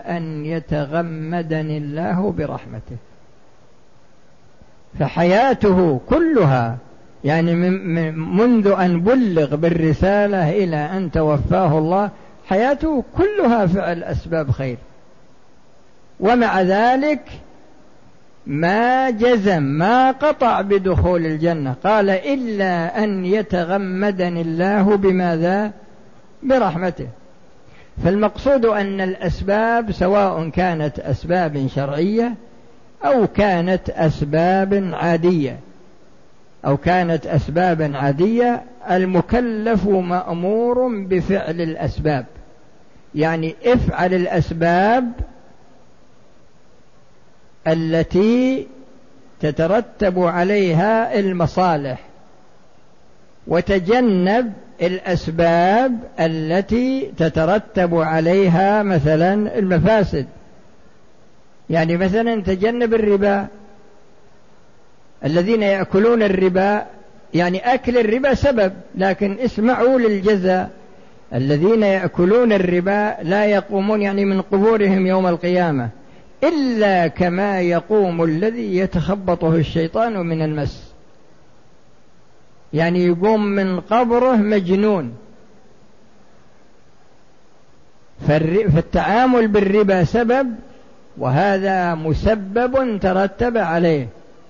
أن يتغمدني الله برحمته. فحياته كلها يعني منذ أن بلغ بالرسالة إلى أن توفاه الله حياته كلها فعل أسباب خير، ومع ذلك ما جزم ما قطع بدخول الجنة، قال إلا أن يتغمدني الله بماذا؟ برحمته. فالمقصود أن الأسباب سواء كانت أسباب شرعية أو كانت أسباب عادية المكلف مأمور بفعل الأسباب، يعني افعل الأسباب التي تترتب عليها المصالح، وتجنب الأسباب التي تترتب عليها مثلا المفاسد. يعني مثلا تجنب الربا، الذين يأكلون الربا يعني أكل الربا سبب، لكن اسمعوا للجزاء. الذين يأكلون الربا لا يقومون يعني من قبورهم يوم القيامة إلا كما يقوم الذي يتخبطه الشيطان من المس، يعني يقوم من قبره مجنون. فالتعامل بالربا سبب، وهذا مسبب ترتب عليه،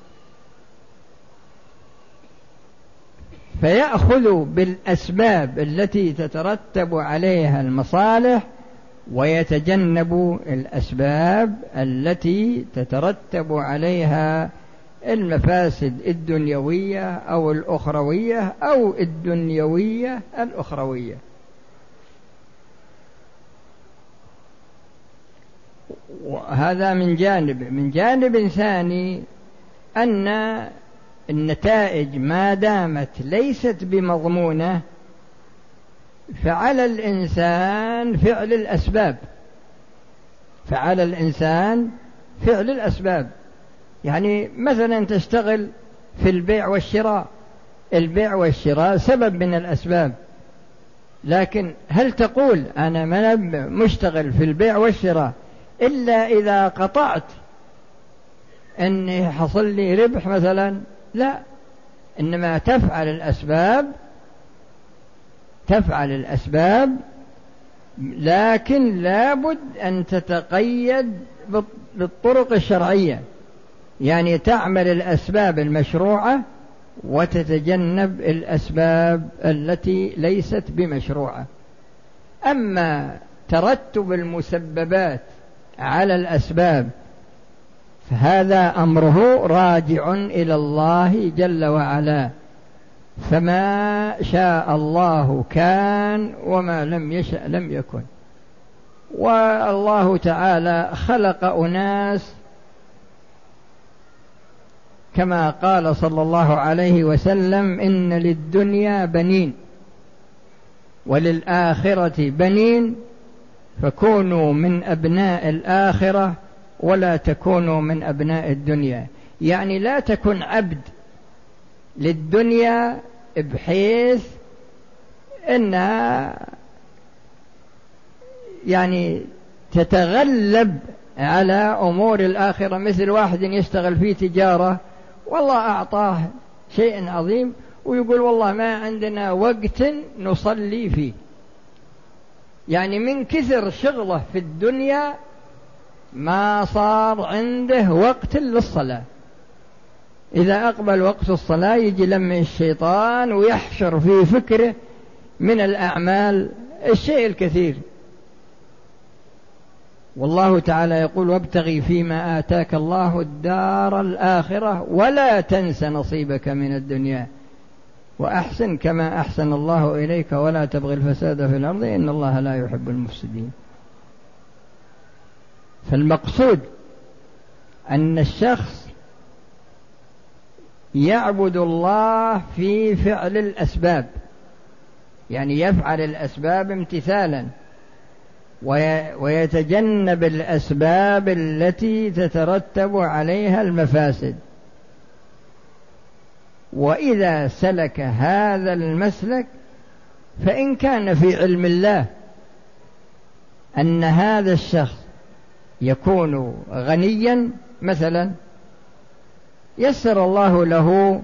فيأخذ بالأسباب التي تترتب عليها المصالح ويتجنب الأسباب التي تترتب عليها المفاسد الدنيوية أو الأخروية أو الدنيوية الأخروية. وهذا من جانب ثاني أن النتائج ما دامت ليست بمضمونة فعلى الإنسان فعل الأسباب. يعني مثلا تشتغل في البيع والشراء سبب من الأسباب، لكن هل تقول أنا مشتغل في البيع والشراء إلا إذا قطعت أن حصل لي ربح مثلا؟ لا، إنما تفعل الأسباب، لكن لابد أن تتقيد بالطرق الشرعية، يعني تعمل الأسباب المشروعة وتتجنب الأسباب التي ليست بمشروعة. أما ترتب المسببات على الأسباب فهذا أمره راجع إلى الله جل وعلا، فما شاء الله كان وما لم يشأ لم يكن. والله تعالى خلق أناس كما قال صلى الله عليه وسلم: إن للدنيا بنين وللآخرة بنين فكونوا من أبناء الآخرة ولا تكونوا من أبناء الدنيا. يعني لا تكن عبد للدنيا بحيث أنها يعني تتغلب على أمور الآخرة، مثل واحد يشتغل في تجارة والله أعطاه شيء عظيم ويقول والله ما عندنا وقت نصلي فيه، يعني من كثر شغله في الدنيا ما صار عنده وقت للصلاة. إذا أقبل وقت الصلاة يجي لم الشيطان ويحشر في فكره من الأعمال الشيء الكثير. والله تعالى يقول: وابتغي فيما آتاك الله الدار الآخرة ولا تنس نصيبك من الدنيا وأحسن كما أحسن الله إليك ولا تبغي الفساد في الأرض إن الله لا يحب المفسدين. فالمقصود أن الشخص يعبد الله في فعل الأسباب، يعني يفعل الأسباب امتثالا ويتجنب الأسباب التي تترتب عليها المفاسد. وإذا سلك هذا المسلك فإن كان في علم الله أن هذا الشخص يكون غنيا مثلا يسر الله له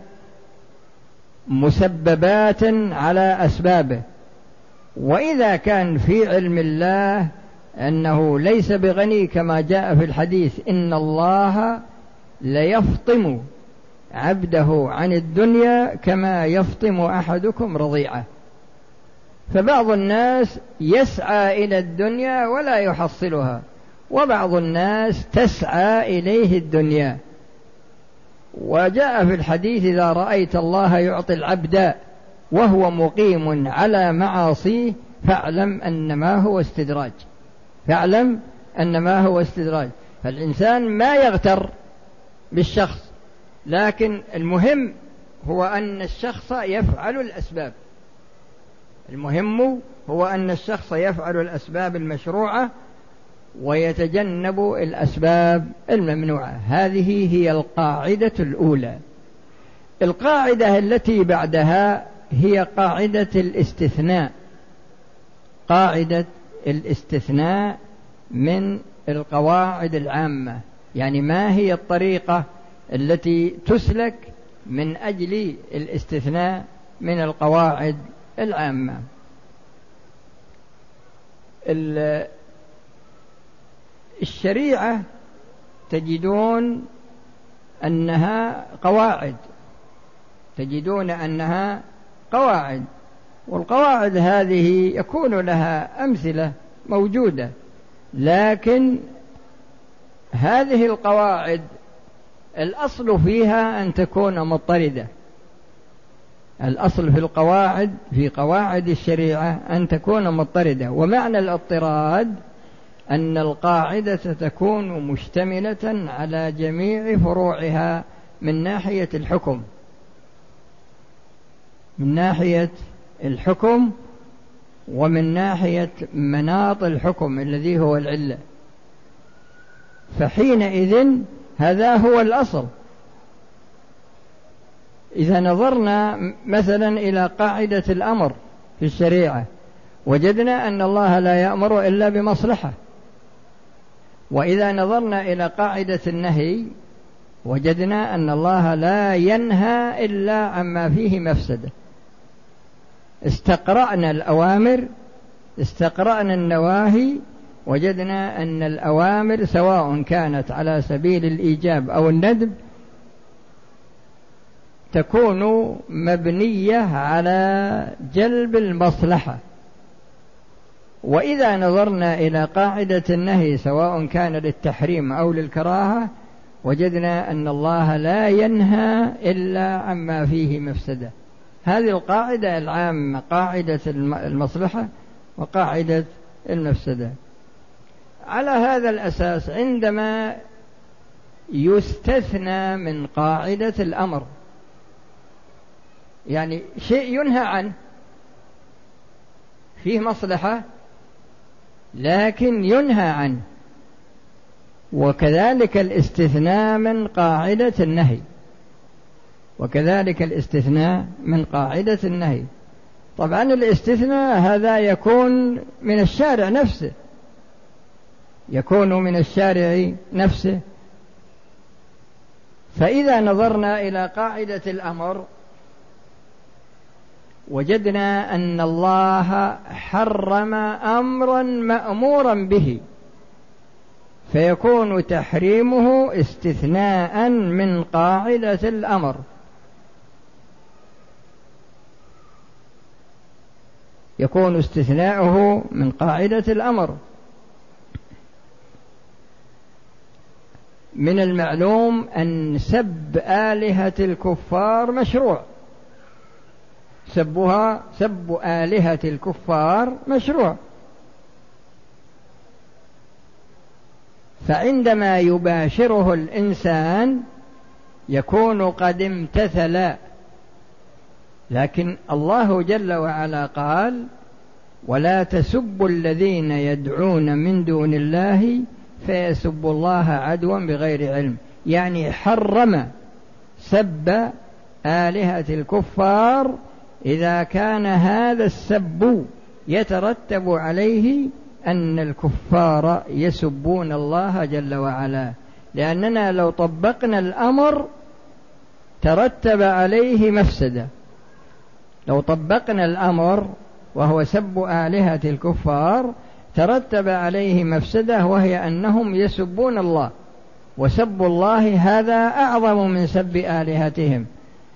مسببات على أسبابه، وإذا كان في علم الله أنه ليس بغني كما جاء في الحديث إن الله ليفطم عبده عن الدنيا كما يفطم أحدكم رضيعه، فبعض الناس يسعى إلى الدنيا ولا يحصلها، وبعض الناس تسعى إليه الدنيا. وجاء في الحديث إذا رأيت الله يعطي العبد وهو مقيم على معاصيه فاعلم أنما هو استدراج، فاعلم أنما هو استدراج. فالإنسان ما يغتر بالشخص، لكن المهم هو أن الشخص يفعل الأسباب، المهم هو أن الشخص يفعل الأسباب المشروعة ويتجنب الأسباب الممنوعة. هذه هي القاعدة الأولى. القاعدة التي بعدها هي قاعدة الاستثناء، قاعدة الاستثناء من القواعد العامة. يعني ما هي الطريقة التي تسلك من أجل الاستثناء من القواعد العامة؟ الشريعة تجدون أنها قواعد، تجدون أنها قواعد، والقواعد هذه يكون لها أمثلة موجودة، لكن هذه القواعد الأصل فيها أن تكون مضطردة. الأصل في القواعد، في قواعد الشريعة، أن تكون مضطردة. ومعنى الاضطراد أن القاعدة تكون مشتملة على جميع فروعها من ناحية الحكم، من ناحية الحكم ومن ناحية مناط الحكم الذي هو العلة، فحينئذ هذا هو الأصل. إذا نظرنا مثلا إلى قاعدة الأمر في الشريعة وجدنا أن الله لا يأمر إلا بمصلحة، وإذا نظرنا إلى قاعدة النهي وجدنا أن الله لا ينهى إلا عما فيه مفسدة. استقرأنا الأوامر، استقرأنا النواهي، وجدنا أن الأوامر سواء كانت على سبيل الإيجاب أو الندب تكون مبنية على جلب المصلحة. وإذا نظرنا إلى قاعدة النهي سواء كان للتحريم أو للكراهة وجدنا أن الله لا ينهى إلا عما فيه مفسدة. هذه القاعدة العامة، قاعدة المصلحة وقاعدة المفسدة. على هذا الأساس عندما يستثنى من قاعدة الأمر، يعني شيء ينهى عنه فيه مصلحة لكن ينهى عنه، وكذلك الاستثناء من قاعدة النهي، وكذلك الاستثناء من قاعدة النهي. طبعا الاستثناء هذا يكون من الشارع نفسه، يكون من الشارع نفسه. فإذا نظرنا إلى قاعدة الأمر وجدنا أن الله حرم أمرا مأمورا به، فيكون تحريمه استثناء من قاعدة الأمر، يكون استثناؤه من قاعدة الأمر. من المعلوم أن سب آلهة الكفار مشروع، سب آلهة الكفار مشروع، فعندما يباشره الإنسان يكون قد امتثل. لكن الله جل وعلا قال: ولا تسبوا الذين يدعون من دون الله فيسبوا الله عدوا بغير علم، يعني حرم سب آلهة الكفار إذا كان هذا السب يترتب عليه أن الكفار يسبون الله جل وعلا، لأننا لو طبقنا الأمر ترتب عليه مفسدة. لو طبقنا الأمر وهو سب آلهة الكفار ترتب عليه مفسدة، وهي أنهم يسبون الله، وسب الله هذا أعظم من سب آلهتهم،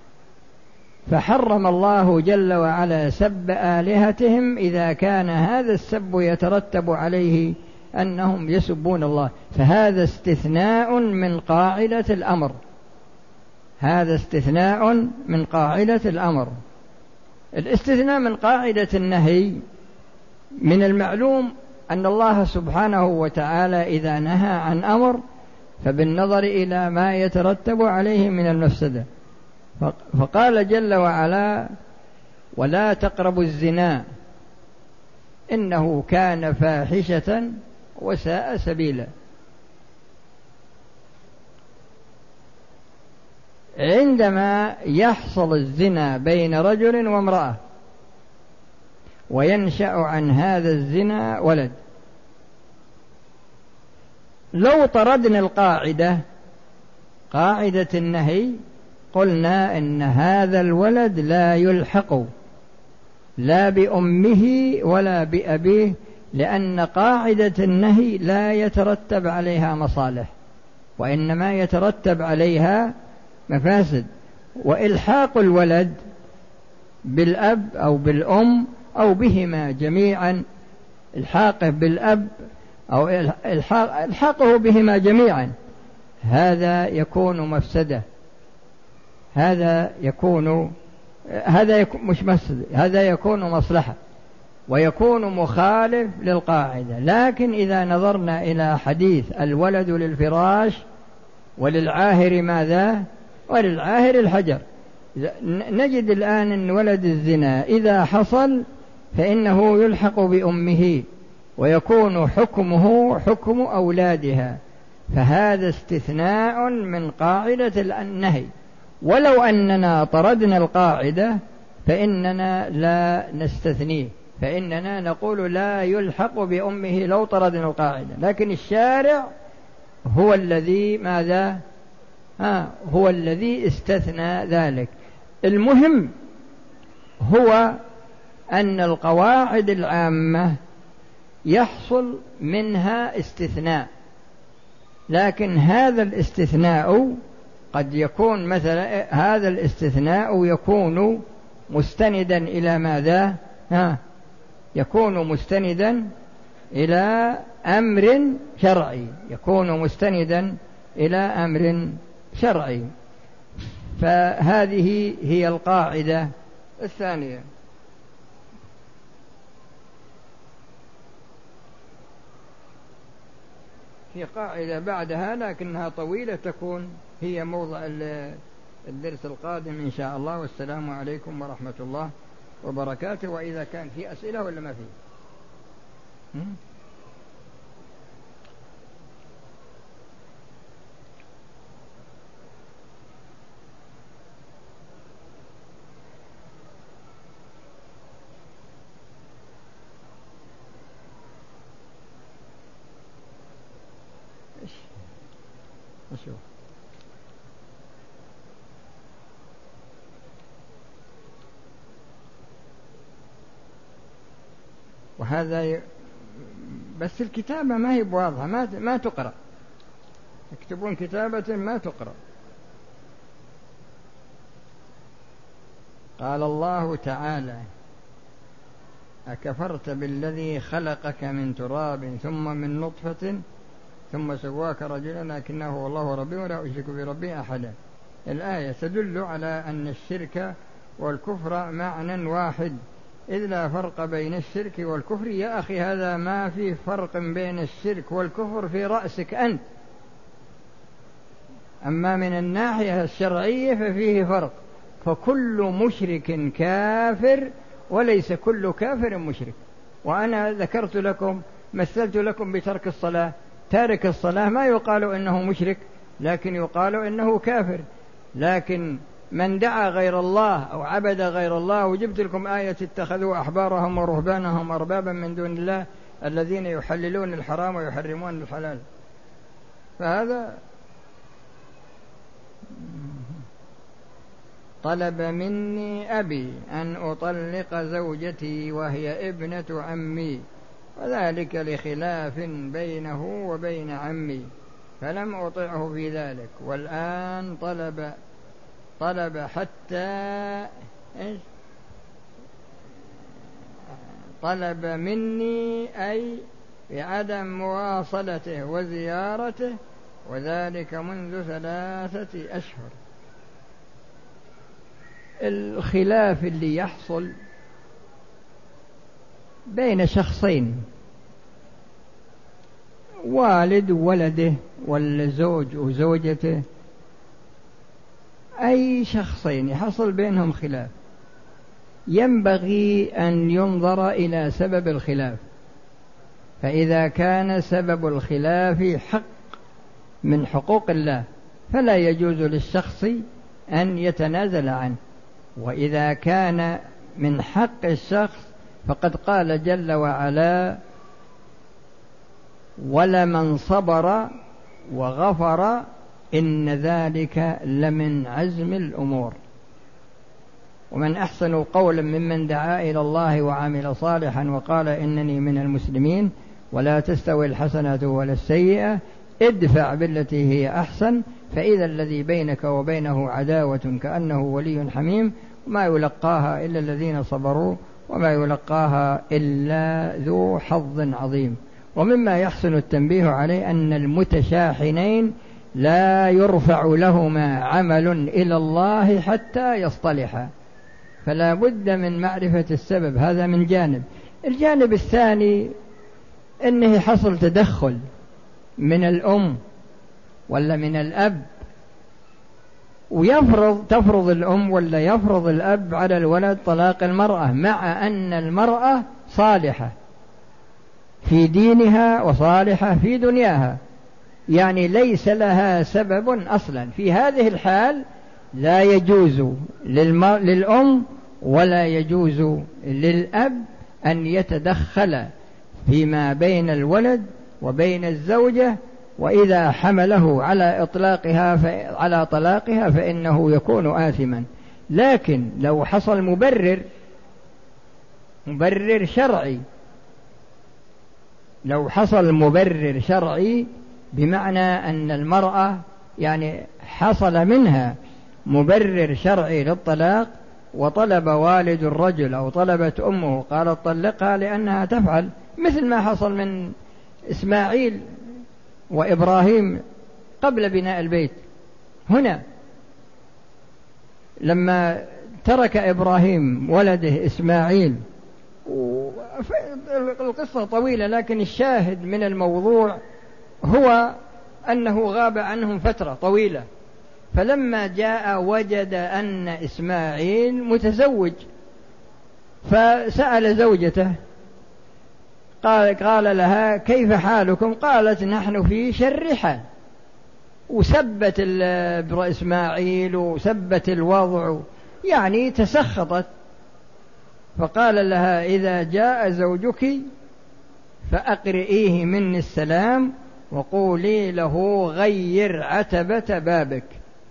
فحرم الله جل وعلا سب آلهتهم إذا كان هذا السب يترتب عليه أنهم يسبون الله. فهذا استثناء من قاعدة الأمر، هذا استثناء من قاعدة الأمر. الاستثناء من قاعدة النهي من المعلوم أن الله سبحانه وتعالى إذا نهى عن أمر فبالنظر إلى ما يترتب عليه من المفسدة، فقال جل وعلا: ولا تقربوا الزنا إنه كان فاحشة وساء سبيلا. عندما يحصل الزنا بين رجل وامرأة وينشأ عن هذا الزنا ولد، لو طردنا القاعدة، قاعدة النهي، قلنا إن هذا الولد لا يلحق لا بأمه ولا بأبيه، لأن قاعدة النهي لا يترتب عليها مصالح، وإنما يترتب عليها مفاسد. وإلحاق الولد بالأب أو بالأم أو بهما جميعا، إلحاقه بالأب أو إلحاقه بهما جميعا، هذا يكون مفسدة، هذا يكون مش مفسدة، هذا يكون مصلحة ويكون مخالف للقاعدة. لكن إذا نظرنا إلى حديث الولد للفراش وللعاهر ماذا؟ وللعاهر الحجر، نجد الآن أن ولد الزنا إذا حصل فإنه يلحق بأمه ويكون حكمه حكم أولادها، فهذا استثناء من قاعدة النهي. ولو أننا طردنا القاعدة فإننا لا نستثنيه، فإننا نقول لا يلحق بأمه لو طردنا القاعدة، لكن الشارع هو الذي ماذا؟ هو الذي استثنى ذلك. المهم هو أن القواعد العامة يحصل منها استثناء، لكن هذا الاستثناء قد يكون مثلا هذا الاستثناء يكون مستندا إلى ماذا؟ يكون مستندا إلى أمر شرعي، يكون مستندا إلى أمر شرعي. فهذه هي القاعدة الثانية. في قاعدة بعدها لكنها طويلة تكون هي موضع الدرس القادم إن شاء الله. والسلام عليكم ورحمة الله وبركاته. وإذا كان في أسئلة ولا ما في؟ أشوف. وهذا بس الكتابة ما هي بواضحة، ما تقرأ، يكتبون كتابة ما تقرأ. قال الله تعالى: أكفرت بالذي خلقك من تراب ثم من نطفة ثم سواك رجلا لكنه هو الله ربي ولا أشرك بربي أحدا. الآية تدل على أن الشرك والكفر معنى واحد، إذ لا فرق بين الشرك والكفر. يا أخي هذا ما في فرق بين الشرك والكفر في رأسك أنت، أما من الناحية الشرعية ففيه فرق، فكل مشرك كافر وليس كل كافر مشرك. وأنا ذكرت لكم مثلت لكم بترك الصلاة، تارك الصلاة ما يقال إنه مشرك لكن يقال إنه كافر. لكن من دعا غير الله أو عبد غير الله، وجبت لكم آية اتخذوا أحبارهم ورهبانهم أربابا من دون الله، الذين يحللون الحرام ويحرمون الحلال. فهذا طلب مني أبي أن أطلق زوجتي وهي ابنة عمي، وذلك لخلاف بينه وبين عمي، فلم أطعه في ذلك. والآن طلب حتى طلب مني أي بعدم مواصلته وزيارته، وذلك منذ 3 أشهر. الخلاف اللي يحصل بين شخصين، والد وولده والزوج وزوجته، أي شخصين يحصل بينهم خلاف ينبغي أن ينظر إلى سبب الخلاف، فإذا كان سبب الخلاف حق من حقوق الله فلا يجوز للشخص أن يتنازل عنه، وإذا كان من حق الشخص فقد قال جل وعلا: ولمن صبر وغفر إن ذلك لمن عزم الأمور. ومن أحسن قولا ممن دعا إلى الله وعمل صالحا وقال إنني من المسلمين. ولا تستوي الحسنة ولا السيئة ادفع بالتي هي أحسن فإذا الذي بينك وبينه عداوة كأنه ولي حميم وما يلقاها إلا الذين صبروا وما يلقاها إلا ذو حظ عظيم. ومما يحسن التنبيه عليه أن المتشاحنين لا يرفع لهما عمل إلى الله حتى يصطلحا، فلا بد من معرفة السبب. هذا من جانب. الجانب الثاني أنه حصل تدخل من الأم ولا من الأب، تفرض الأم ولا يفرض الأب على الولد طلاق المرأة، مع أن المرأة صالحة في دينها وصالحة في دنياها، يعني ليس لها سبب أصلا. في هذه الحال لا يجوز للأم ولا يجوز للأب أن يتدخل فيما بين الولد وبين الزوجة، وإذا حمله على طلاقها فإنه يكون آثما. لكن لو حصل مبرر شرعي، بمعنى أن المرأة يعني حصل منها مبرر شرعي للطلاق، وطلب والد الرجل أو طلبت أمه قالت طلقها لأنها تفعل، مثل ما حصل من إسماعيل وإبراهيم قبل بناء البيت. هنا لما ترك إبراهيم ولده إسماعيل، القصة طويلة لكن الشاهد من الموضوع هو أنه غاب عنهم فترة طويلة، فلما جاء وجد أن إسماعيل متزوج، فسأل زوجته قال لها: كيف حالكم؟ قالت: نحن في شر حال. وسبت إسماعيل وسبت الوضع، يعني تسخطت. فقال لها: إذا جاء زوجك فأقرئيه مني السلام وقولي له غير عتبة بابك.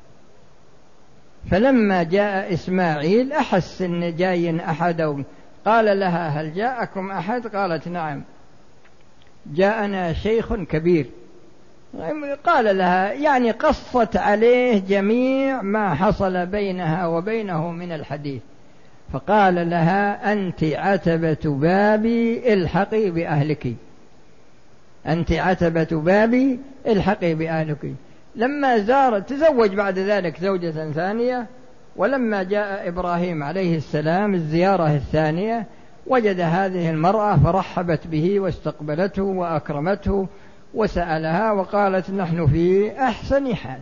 فلما جاء إسماعيل أحس إن جاي أحد، قال لها: هل جاءكم أحد؟ قالت: نعم، جاءنا شيخ كبير. قال لها، يعني قصت عليه جميع ما حصل بينها وبينه من الحديث. فقال لها: أنت عتبة بابي الحقي بأهلك، أنت عتبة بابي الحقي بأهلك. لما تزوج بعد ذلك زوجة ثانية، ولما جاء إبراهيم عليه السلام الزيارة الثانية وجد هذه المرأة فرحبت به واستقبلته وأكرمته وسألها وقالت: نحن في أحسن حال.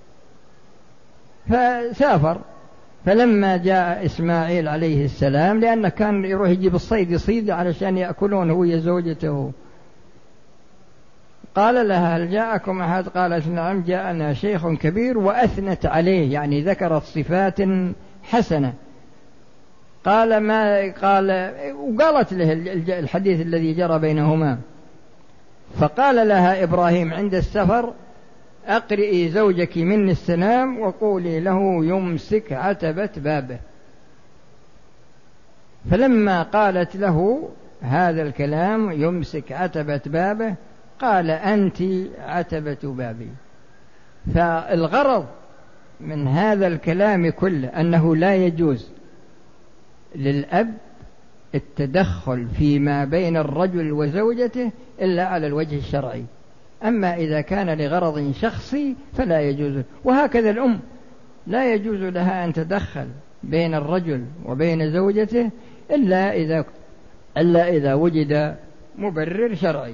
فسافر. فلما جاء إسماعيل عليه السلام، لأنه كان يروح يجيب الصيد يصيد علشان يأكلون هو زوجته، قال لها: هل جاءكم أحد؟ قالت: نعم، جاءنا شيخ كبير، وأثنت عليه، يعني ذكرت صفات حسنة. قال ما قال، وقالت له الحديث الذي جرى بينهما. فقال لها إبراهيم عند السفر: أقرئي زوجك مني السلام وقولي له يمسك عتبة بابه. فلما قالت له هذا الكلام يمسك عتبة بابه قال: أنت عتبة بابي. فالغرض من هذا الكلام كله أنه لا يجوز للأب التدخل فيما بين الرجل وزوجته إلا على الوجه الشرعي، أما إذا كان لغرض شخصي فلا يجوز. وهكذا الأم لا يجوز لها أن تدخل بين الرجل وبين زوجته إلا إذا وجد مبرر شرعي.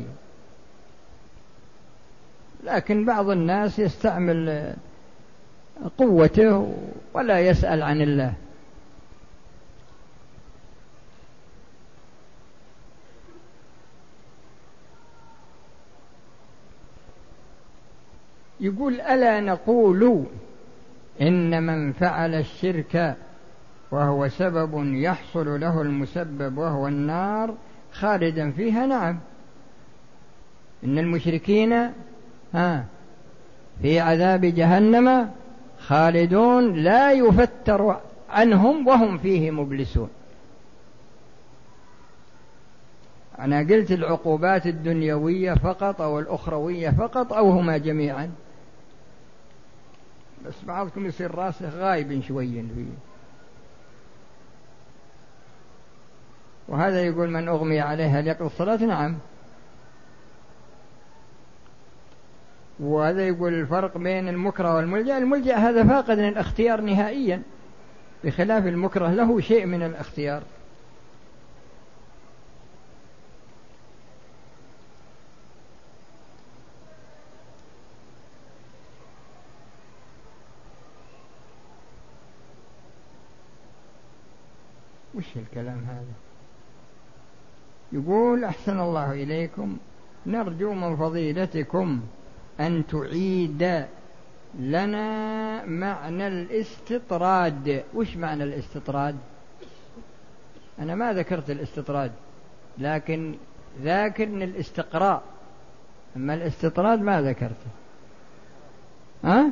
لكن بعض الناس يستعمل قوته ولا يسأل عن الله. يقول: ألا نقول إن من فعل الشرك وهو سبب يحصل له المسبب وهو النار خالدا فيها؟ نعم، إن المشركين في عذاب جهنم خالدون لا يفتر عنهم وهم فيه مبلسون. أنا قلت العقوبات الدنيوية فقط أو الأخروية فقط أو هما جميعا؟ بس بعضكم يصير راسه غايب شوي فيه. وهذا يقول: من أغمي عليها ليقضي الصلاة. نعم. وهذا يقول: الفرق بين المكره والملجأ. الملجأ هذا فاقد للاختيار نهائيا، بخلاف المكره له شيء من الاختيار. وش الكلام هذا؟ يقول: أحسن الله إليكم، نرجو من فضيلتكم أن تعيد لنا معنى الاستطراد. وش معنى الاستطراد؟ أنا ما ذكرت الاستطراد، لكن ذاكرني الاستقراء، أما الاستطراد ما ذكرته. ها؟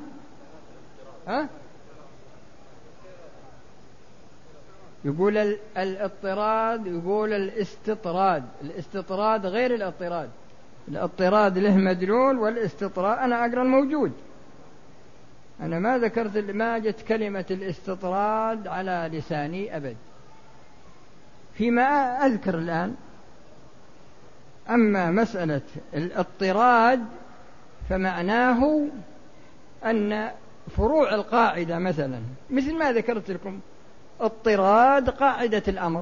يقول الاضطراد، يقول الاستطراد. الاستطراد غير الاضطراد. الاضطراد له مدلول، والاستطراد أنا أقرأ الموجود. أنا ما ذكرت، ما جت كلمة الاستطراد على لساني أبد فيما أذكر الآن. أما مسألة الاضطراد فمعناه أن فروع القاعدة مثلا، مثل ما ذكرت لكم، اضطراد قاعدة الأمر،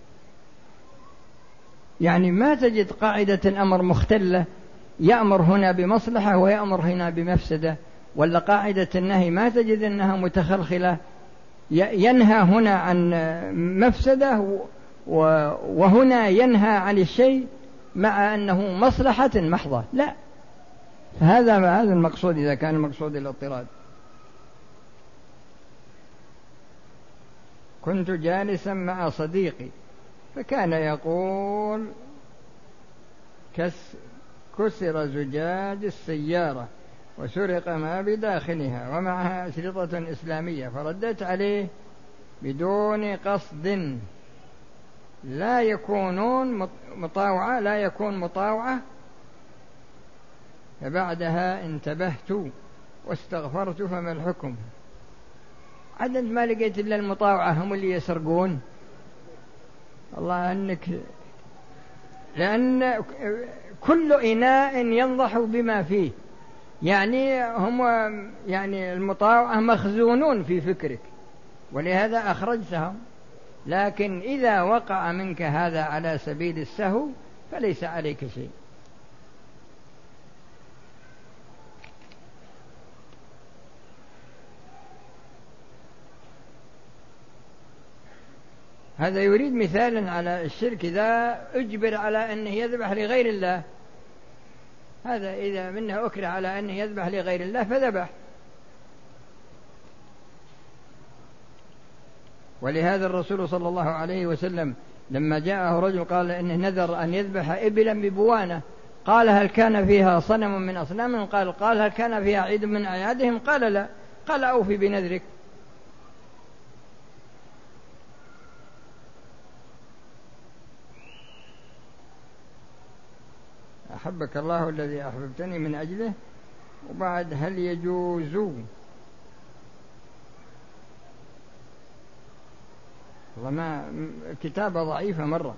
يعني ما تجد قاعدة الأمر مختلة، يأمر هنا بمصلحة ويأمر هنا بمفسدة. ولا قاعدة النهي ما تجد أنها متخلخلة، ينهى هنا عن مفسدة وهنا ينهى عن الشيء مع أنه مصلحة محضة. لا، هذا المقصود إذا كان المقصود الاضطراد. كنت جالسا مع صديقي فكان يقول: كسر زجاج السيارة وسرق ما بداخلها ومعها أشرطة إسلامية، فردت عليه بدون قصد: لا يكون مطاوعة. فبعدها انتبهت واستغفرت، فما الحكم؟ عدد ما لقيت إلا المطاوعة هم اللي يسرقون. الله أنك، لأن كل إناء ينضح بما فيه، يعني هم يعني المطاوعة مخزونون في فكرك، ولهذا أخرجتهم. لكن إذا وقع منك هذا على سبيل السهو فليس عليك شيء. هذا يريد مثالا على الشرك إذا أجبر على أنه يذبح لغير الله. هذا إذا منه أكره على أنه يذبح لغير الله فذبح. ولهذا الرسول صلى الله عليه وسلم لما جاءه رجل قال إنه نذر أن يذبح إبلا ببوانة، قال هل كان فيها صنم من أصنامهم؟ قال هل كان فيها عيد من أعيادهم؟ قال لا. قال أوفي بنذرك. أحبك الله الذي أحببتني من أجله. وبعد هل يجوز والله كتابة ضعيفة مرة.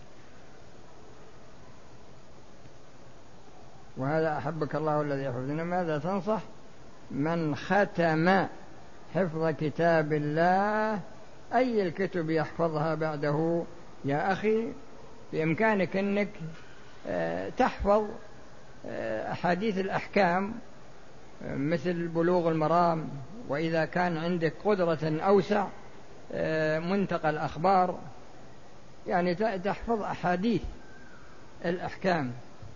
وهذا أحبك الله الذي أحببتني. ماذا تنصح من ختم حفظ كتاب الله؟ أي الكتب يحفظها بعده؟ يا أخي بإمكانك أنك تحفظ أحاديث الأحكام مثل بلوغ المرام، وإذا كان عندك قدرة أوسع منتقى الأخبار، يعني تحفظ أحاديث الأحكام.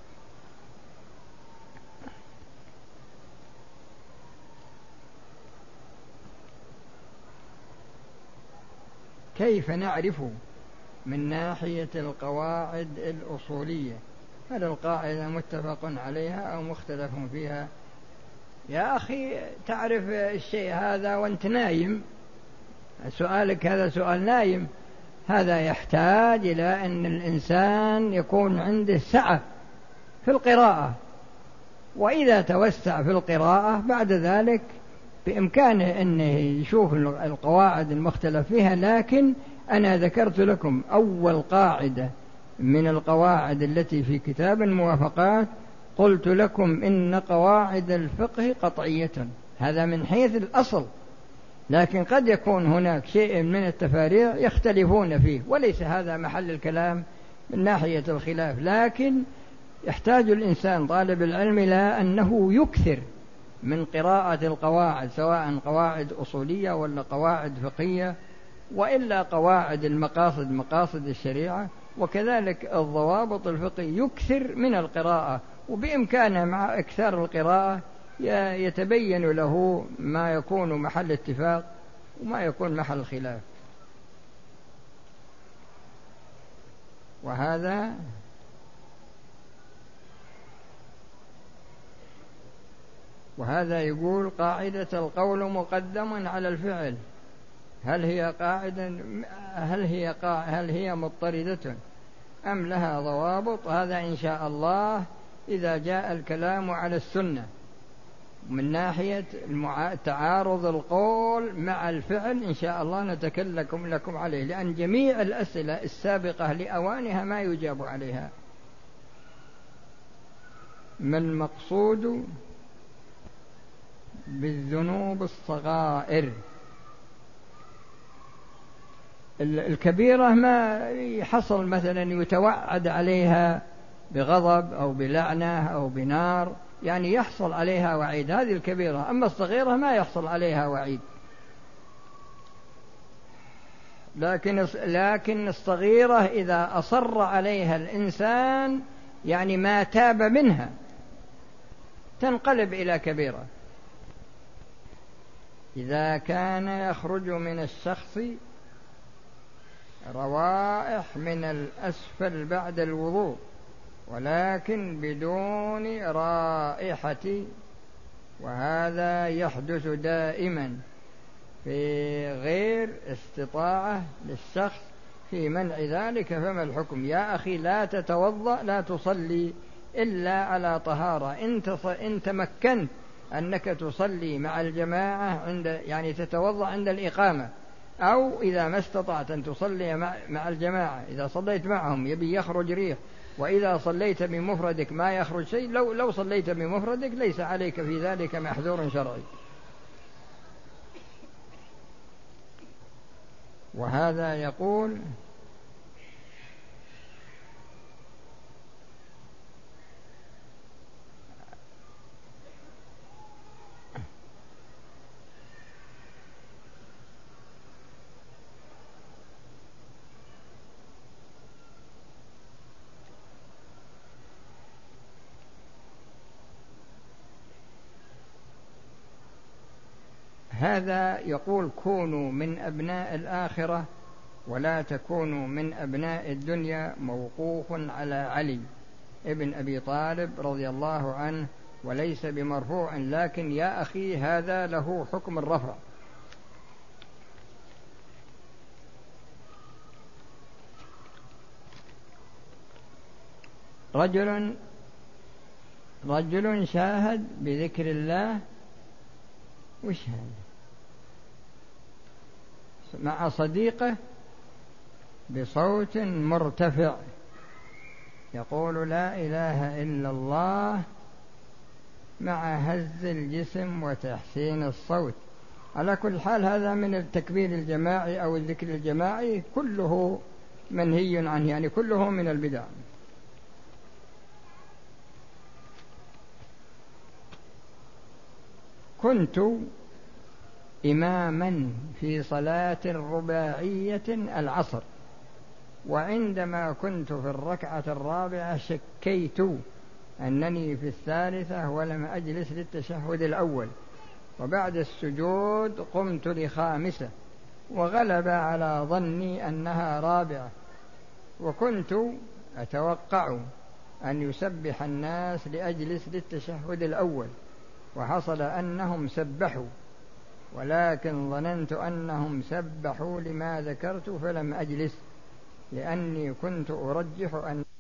كيف نعرف من ناحية القواعد الأصولية هل القاعدة متفق عليها أو مختلف فيها؟ يا أخي تعرف الشيء هذا وأنت نايم، سؤالك هذا سؤال نايم. هذا يحتاج إلى أن الإنسان يكون عنده سعة في القراءة، وإذا توسع في القراءة بعد ذلك بإمكانه أنه يشوف القواعد المختلف فيها. لكن أنا ذكرت لكم أول قاعدة من القواعد التي في كتاب الموافقات، قلت لكم إن قواعد الفقه قطعية، هذا من حيث الأصل، لكن قد يكون هناك شيء من التفاريع يختلفون فيه، وليس هذا محل الكلام من ناحية الخلاف. لكن يحتاج الإنسان طالب العلم إلى أنه يكثر من قراءة القواعد، سواء قواعد أصولية ولا قواعد فقهية، وإلا قواعد المقاصد، مقاصد الشريعة، وكذلك الضوابط الفقه، يكثر من القراءة. وبإمكانه مع إكثار القراءة يتبين له ما يكون محل اتفاق وما يكون محل خلاف. وهذا يقول قاعدة القول مقدم على الفعل، هل هي مضطردة أم لها ضوابط؟ هذا إن شاء الله إذا جاء الكلام على السنة من ناحية تعارض القول مع الفعل إن شاء الله نتكلم لكم عليه، لأن جميع الأسئلة السابقة لأوانها ما يجاب عليها. ما المقصود بالذنوب الصغائر؟ الكبيرة ما يحصل مثلا يتوعد عليها بغضب أو بلعنة أو بنار، يعني يحصل عليها وعيد، هذه الكبيرة. أما الصغيرة ما يحصل عليها وعيد. لكن الصغيرة إذا أصر عليها الإنسان يعني ما تاب منها تنقلب إلى كبيرة. إذا كان يخرج من الشخص روائح من الأسفل بعد الوضوء ولكن بدون رائحة، وهذا يحدث دائما في غير استطاعة للشخص في منع ذلك، فما الحكم؟ يا أخي لا تتوضأ، لا تصلي إلا على طهارة. إن تمكنت أنك تصلي مع الجماعة يعني تتوضأ عند الإقامة، أو إذا ما استطعت أن تصلي مع الجماعة، إذا صليت معهم يبي يخرج ريح، وإذا صليت بمفردك ما يخرج شيء، لو صليت بمفردك ليس عليك في ذلك محذور شرعي. وهذا يقول هذا يقول كونوا من أبناء الآخرة ولا تكونوا من أبناء الدنيا، موقوف على علي ابن أبي طالب رضي الله عنه، وليس بمرفوع، لكن يا أخي هذا له حكم الرفع. رجل شاهد بذكر الله، وش هذا؟ مع صديقه بصوت مرتفع يقول لا إله إلا الله مع هز الجسم وتحسين الصوت. على كل حال هذا من التكبير الجماعي أو الذكر الجماعي كله منهي عنه، يعني كله من البدع. كنت إماما في صلاة رباعية العصر، وعندما كنت في الركعة الرابعة شكيت أنني في الثالثة ولم أجلس للتشهد الأول، وبعد السجود قمت لخامسة وغلب على ظني أنها رابعة، وكنت أتوقع أن يسبح الناس لأجلس للتشهد الأول، وحصل أنهم سبحوا، ولكن ظننت أنهم سبحوا لما ذكرت فلم أجلس، لأني كنت أرجح أن